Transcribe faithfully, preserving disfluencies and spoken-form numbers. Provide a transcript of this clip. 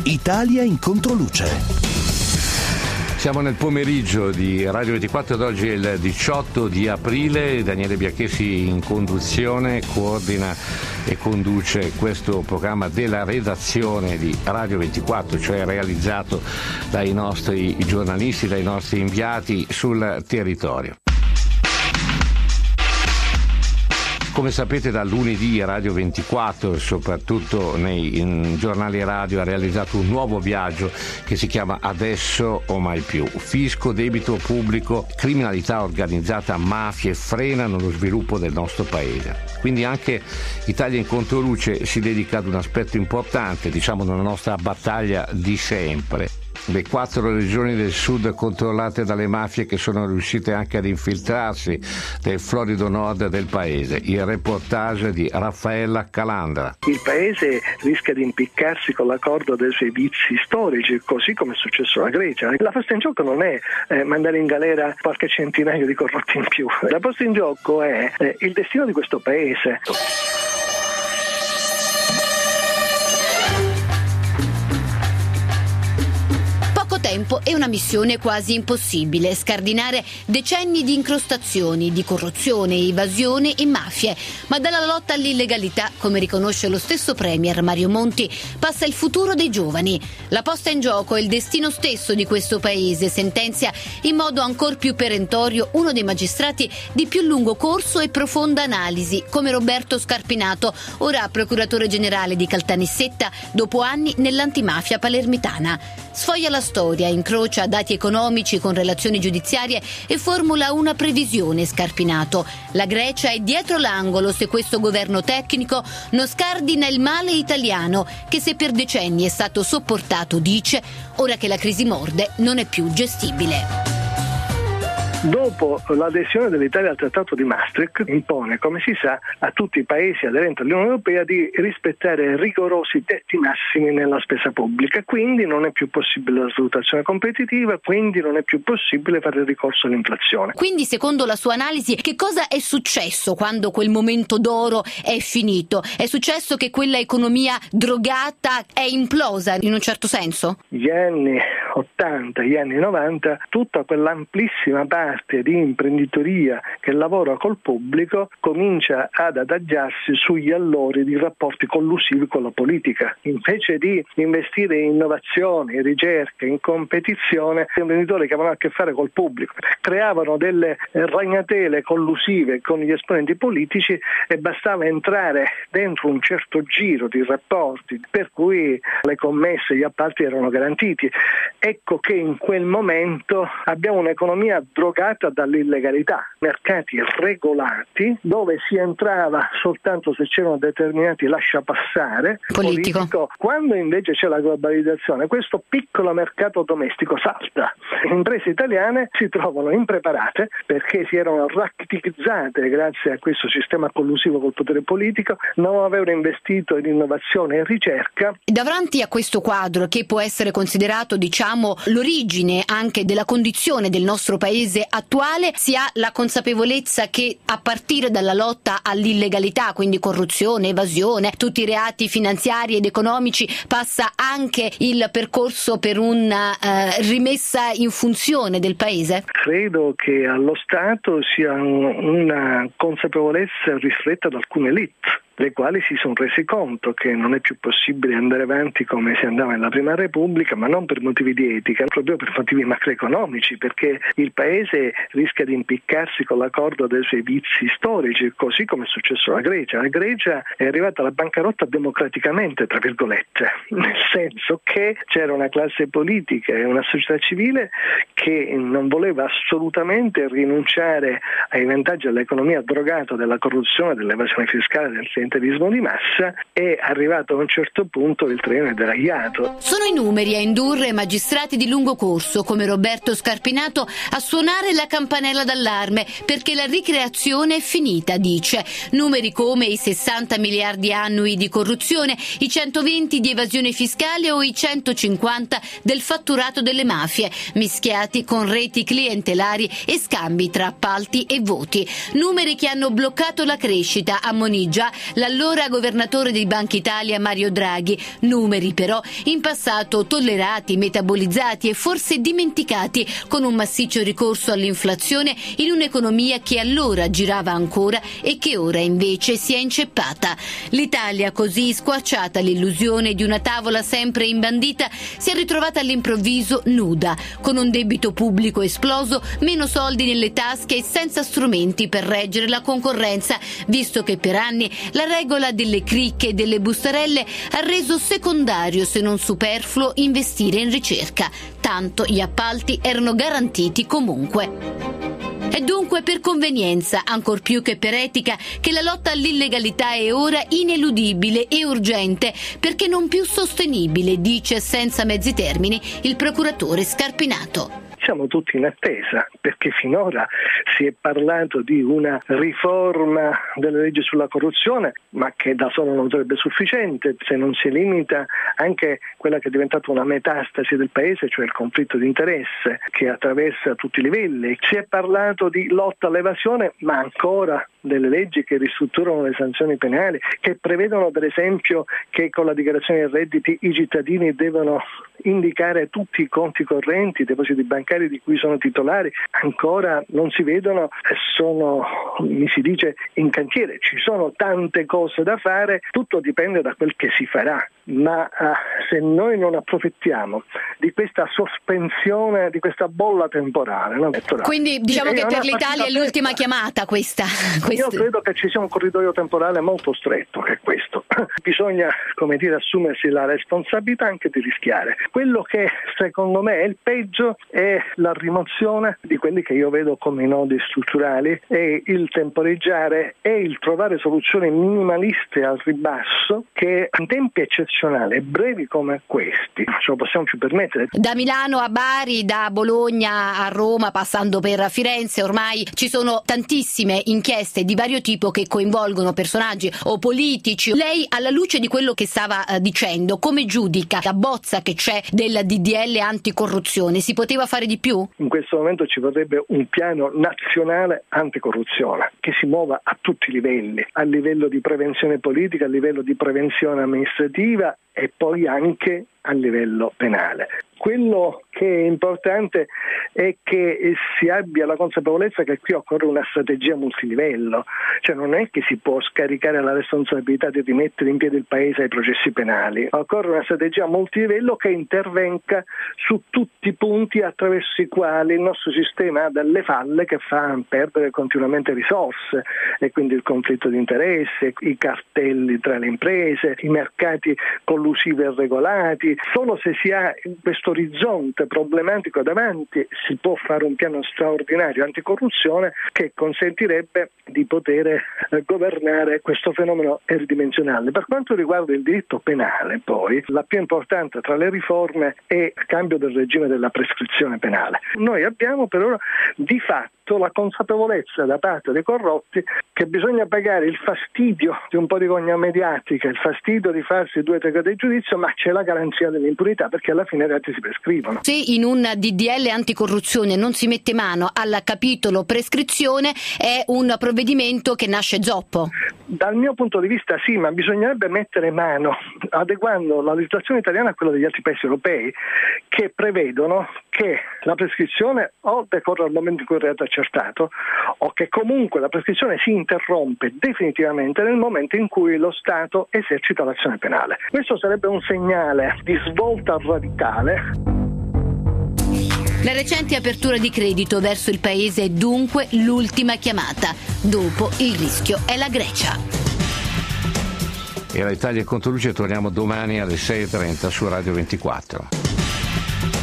Italia in controluce. Siamo nel pomeriggio di Radio ventiquattro ed oggi è il diciotto di aprile. Daniele Biacchesi in conduzione coordina e conduce questo programma della redazione di Radio ventiquattro, cioè realizzato dai nostri giornalisti, dai nostri inviati sul territorio. Come sapete, da lunedì Radio ventiquattro, soprattutto nei giornali radio, ha realizzato un nuovo viaggio che si chiama Adesso o mai più. Fisco, debito pubblico, criminalità organizzata, mafie frenano lo sviluppo del nostro paese. Quindi anche Italia in controluce si dedica ad un aspetto importante, diciamo, nella nostra battaglia di sempre. Le quattro regioni del sud controllate dalle mafie che sono riuscite anche ad infiltrarsi nel florido nord del paese. Il reportage di Raffaella Calandra. Il paese rischia di impiccarsi con la corda dei suoi vizi storici, così come è successo alla Grecia. La posta in gioco non è eh, mandare in galera qualche centinaio di corrotti in più. La posta in gioco è eh, il destino di questo paese. Tempo è una missione quasi impossibile, scardinare decenni di incrostazioni, di corruzione, evasione e mafie. Ma dalla lotta all'illegalità, come riconosce lo stesso premier Mario Monti, passa il futuro dei giovani. La posta in gioco è il destino stesso di questo paese, sentenzia in modo ancor più perentorio uno dei magistrati di più lungo corso e profonda analisi, come Roberto Scarpinato, ora procuratore generale di Caltanissetta, dopo anni nell'antimafia palermitana. Sfoglia la storia, incrocia dati economici con relazioni giudiziarie e formula una previsione. Scarpinato: la Grecia è dietro l'angolo se questo governo tecnico non scardina il male italiano che, se per decenni è stato sopportato, dice, ora che la crisi morde non è più gestibile. Dopo l'adesione dell'Italia al Trattato di Maastricht, impone, come si sa, a tutti i paesi aderenti all'Unione Europea di rispettare rigorosi tetti massimi nella spesa pubblica. Quindi non è più possibile la svalutazione competitiva, quindi non è più possibile fare ricorso all'inflazione. Quindi, secondo la sua analisi, che cosa è successo quando quel momento d'oro è finito? È successo che quella economia drogata è implosa in un certo senso? Gli anni ottanta, gli anni novanta, tutta quell'amplissima parte di imprenditoria che lavora col pubblico comincia ad adagiarsi sugli allori di rapporti collusivi con la politica. Invece di investire in innovazione, in ricerca, in competizione, gli imprenditori che avevano a che fare col pubblico creavano delle ragnatele collusive con gli esponenti politici e bastava entrare dentro un certo giro di rapporti per cui le commesse e gli appalti erano garantiti. Ecco che in quel momento abbiamo un'economia drogata dall'illegalità, mercati regolati dove si entrava soltanto se c'erano determinati lasciapassare politico. politico. Quando invece c'è la globalizzazione, questo piccolo mercato domestico salta. Le imprese italiane si trovano impreparate perché si erano rattizzate grazie a questo sistema collusivo col potere politico, non avevano investito in innovazione e ricerca. Davanti a questo quadro, che può essere considerato, diciamo, l'origine anche della condizione del nostro paese attuale, si ha la consapevolezza che a partire dalla lotta all'illegalità, quindi corruzione, evasione, tutti i reati finanziari ed economici, passa anche il percorso per una eh, rimessa in funzione del paese? Credo che allo Stato sia un, una consapevolezza ristretta ad alcune elite, le quali si sono resi conto che non è più possibile andare avanti come si andava nella Prima Repubblica, ma non per motivi di etica, proprio per motivi macroeconomici, perché il paese rischia di impiccarsi con la corda dei suoi vizi storici, così come è successo alla Grecia. La Grecia è arrivata alla bancarotta democraticamente, tra virgolette, nel senso che c'era una classe politica e una società civile che non voleva assolutamente rinunciare ai vantaggi dell'economia drogata, della corruzione, dell'evasione fiscale, del clientelismo di massa. È arrivato a un certo punto il treno è deragliato. Sono i numeri a indurre magistrati di lungo corso come Roberto Scarpinato a suonare la campanella d'allarme, perché la ricreazione è finita, dice. Numeri come i sessanta miliardi annui di corruzione, i centoventi di evasione fiscale o i centocinquanta del fatturato delle mafie, mischiati con reti clientelari e scambi tra appalti e voti. Numeri che hanno bloccato la crescita, ammonì già l'allora governatore di Banca Italia Mario Draghi, numeri però in passato tollerati, metabolizzati e forse dimenticati con un massiccio ricorso all'inflazione in un'economia che allora girava ancora e che ora invece si è inceppata. L'Italia, così squarciata l'illusione di una tavola sempre imbandita, si è ritrovata all'improvviso nuda, con un debito pubblico esploso, meno soldi nelle tasche e senza strumenti per reggere la concorrenza, visto che per anni la regola delle cricche e delle bustarelle ha reso secondario, se non superfluo, investire in ricerca. Tanto gli appalti erano garantiti comunque. È dunque per convenienza, ancor più che per etica, che la lotta all'illegalità è ora ineludibile e urgente, perché non più sostenibile, dice senza mezzi termini il procuratore Scarpinato. Siamo tutti in attesa, perché finora si è parlato di una riforma delle leggi sulla corruzione, ma che da solo non sarebbe sufficiente se non si limita anche quella che è diventata una metastasi del paese, cioè il conflitto di interesse che attraversa tutti i livelli. Si è parlato di lotta all'evasione, ma ancora delle leggi che ristrutturano le sanzioni penali, che prevedono per esempio che con la dichiarazione dei redditi i cittadini devono indicare tutti i conti correnti, i depositi bancari di cui sono titolari, ancora non si vedono e sono, mi si dice, in cantiere. Ci sono tante cose da fare, tutto dipende da quel che si farà, ma eh, se noi non approfittiamo di questa sospensione, di questa bolla temporale, no? Quindi diciamo che per l'Italia è l'ultima chiamata questa. Io credo che ci sia un corridoio temporale molto stretto, che è questo. Bisogna, come dire, assumersi la responsabilità anche di rischiare. Quello che secondo me è il peggio è la rimozione di quelli che io vedo come i nodi strutturali, e il temporeggiare e il trovare soluzioni minimaliste al ribasso che in tempi eccezionali e brevi come questi ce lo possiamo più permettere. Da Milano a Bari, da Bologna a Roma, passando per Firenze, ormai ci sono tantissime inchieste di vario tipo che coinvolgono personaggi o politici. Lei, alla luce di quello che stava eh, dicendo, come giudica la bozza che c'è del D D L anticorruzione? Si poteva fare di più? In questo momento ci vorrebbe un piano nazionale anticorruzione che si muova a tutti i livelli, a livello di prevenzione politica, a livello di prevenzione amministrativa e poi anche a livello penale. Quello che è importante è che si abbia la consapevolezza che qui occorre una strategia multilivello, cioè non è che si può scaricare la responsabilità di rimettere in piedi il paese ai processi penali, occorre una strategia multilivello che intervenga su tutti i punti attraverso i quali il nostro sistema ha delle falle che fa perdere continuamente risorse, e quindi il conflitto di interesse, i cartelli tra le imprese, i mercati collusivi e regolati. Solo se si ha questo orizzonte problematico davanti si può fare un piano straordinario anticorruzione che consentirebbe di poter eh, governare questo fenomeno eridimensionale. Per quanto riguarda il diritto penale, poi, la più importante tra le riforme è il cambio del regime della prescrizione penale. Noi abbiamo per ora di fatto la consapevolezza da parte dei corrotti che bisogna pagare il fastidio di un po' di gogna mediatica, il fastidio di farsi due o tre gradi di giudizio, ma c'è la garanzia dell'impunità, perché alla fine i reati si prescrivono. Se in un D D L anticorruzione non si mette mano al capitolo prescrizione, è un provvedimento che nasce zoppo. Dal mio punto di vista sì, ma bisognerebbe mettere mano, adeguando la legislazione italiana a quella degli altri paesi europei, che prevedono che la prescrizione o decorre al momento in cui il reato è accertato, o che comunque la prescrizione si interrompe definitivamente nel momento in cui lo Stato esercita l'azione penale. Questo sarebbe un segnale di svolta radicale. La recente apertura di credito verso il paese è dunque l'ultima chiamata. Dopo il rischio è la Grecia. Era Italia e Controluce, torniamo domani alle sei e trenta su Radio ventiquattro.